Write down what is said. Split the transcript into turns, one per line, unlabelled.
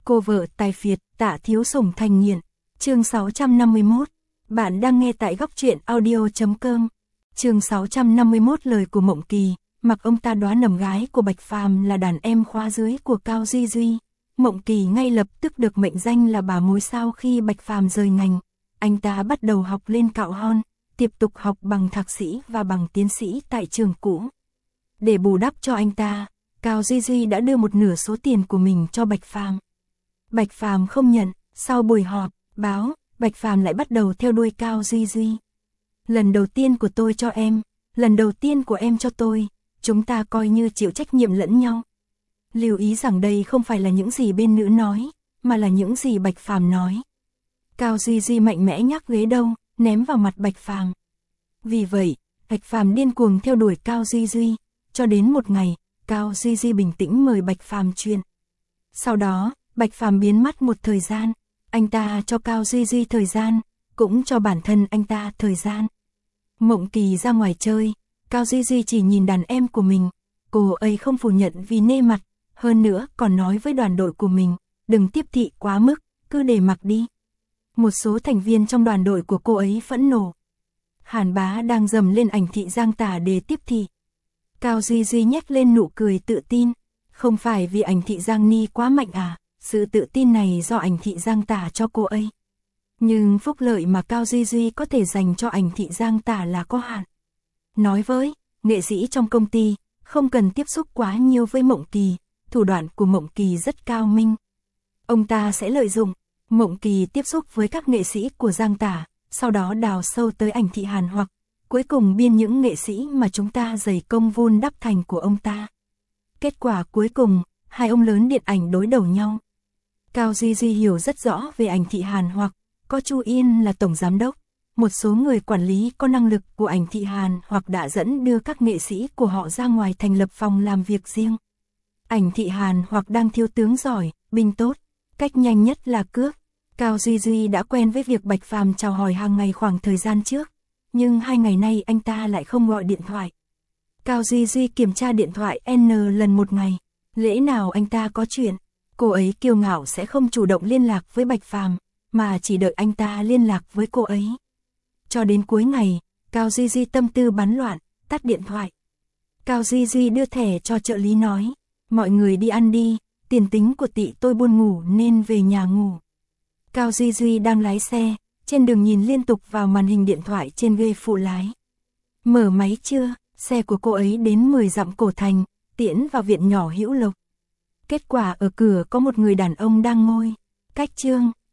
Cô vợ tài phiệt, Tạ Thiếu Sủng thành nghiện. Chương 651. Bạn đang nghe tại góc truyện audio.com. Chương 651 lời của Mộng Kỳ. Mặc ông ta đoán nầm gái của Bạch Phàm là đàn em khóa dưới của Cao Duy Duy. Mộng Kỳ ngay lập tức được mệnh danh là bà mối sau khi Bạch Phàm rời ngành. Anh ta bắt đầu học lên cạo hon, tiếp tục học bằng thạc sĩ và bằng tiến sĩ tại trường cũ. Để bù đắp cho anh ta, Cao Duy Duy đã đưa một nửa số tiền của mình cho Bạch Phàm. Bạch Phàm không nhận, sau buổi họp, báo, Bạch Phàm lại bắt đầu theo đuôi Cao Duy Duy. Lần đầu tiên của tôi cho em, lần đầu tiên của em cho tôi, chúng ta coi như chịu trách nhiệm lẫn nhau. Lưu ý rằng đây không phải là những gì bên nữ nói, mà là những gì Bạch Phàm nói. Cao Duy Duy mạnh mẽ nhắc ghế đâu, ném vào mặt Bạch Phàm. Vì vậy, Bạch Phàm điên cuồng theo đuổi Cao Duy Duy, cho đến một ngày, Cao Duy Duy bình tĩnh mời Bạch Phàm chuyện. Sau đó, Bạch Phàm biến mất một thời gian, anh ta cho Cao Duy Duy thời gian, cũng cho bản thân anh ta thời gian. Mộng Kỳ ra ngoài chơi, Cao Duy Duy chỉ nhìn đàn em của mình, cô ấy không phủ nhận vì nê mặt, hơn nữa còn nói với đoàn đội của mình, đừng tiếp thị quá mức, cứ để mặc đi. Một số thành viên trong đoàn đội của cô ấy phẫn nộ. Hàn Bá đang dầm lên ảnh thị Giang Tả để tiếp thị. Cao Duy Duy nhếch lên nụ cười tự tin, không phải vì ảnh thị Giang Ni quá mạnh à, sự tự tin này do ảnh thị Giang Tả cho cô ấy. Nhưng phúc lợi mà Cao Duy Duy có thể dành cho ảnh thị Giang Tả là có hạn. Nói với nghệ sĩ trong công ty, không cần tiếp xúc quá nhiều với Mộng Kỳ, thủ đoạn của Mộng Kỳ rất cao minh. Ông ta sẽ lợi dụng Mộng Kỳ tiếp xúc với các nghệ sĩ của Giang Tả, sau đó đào sâu tới ảnh thị Hàn hoặc cuối cùng biên những nghệ sĩ mà chúng ta dày công vun đắp thành của ông ta. Kết quả cuối cùng, hai ông lớn điện ảnh đối đầu nhau. Cao Duy Duy hiểu rất rõ về ảnh thị Hàn hoặc có Chu Yên là tổng giám đốc, một số người quản lý có năng lực của ảnh thị Hàn hoặc đã dẫn đưa các nghệ sĩ của họ ra ngoài thành lập phòng làm việc riêng. Ảnh thị Hàn hoặc đang thiếu tướng giỏi, binh tốt, cách nhanh nhất là cướp. Cao Duy Duy đã quen với việc Bạch Phàm chào hỏi hàng ngày khoảng thời gian trước, nhưng 2 ngày nay anh ta lại không gọi điện thoại. Cao Duy Duy kiểm tra điện thoại N lần một ngày, lẽ nào anh ta có chuyện, cô ấy kiêu ngạo sẽ không chủ động liên lạc với Bạch Phàm, mà chỉ đợi anh ta liên lạc với cô ấy. Cho đến cuối ngày, Cao Duy Duy tâm tư bắn loạn, tắt điện thoại. Cao Duy Duy đưa thẻ cho trợ lý nói, mọi người đi ăn đi, tiền tính của tị tôi buồn ngủ nên về nhà ngủ. Cao Duy Duy đang lái xe, trên đường nhìn liên tục vào màn hình điện thoại trên ghế phụ lái. Mở máy chưa, xe của cô ấy đến 10 dặm Cổ Thành, tiễn vào viện nhỏ Hữu Lộc. Kết quả ở cửa có một người đàn ông đang ngồi. Cách chương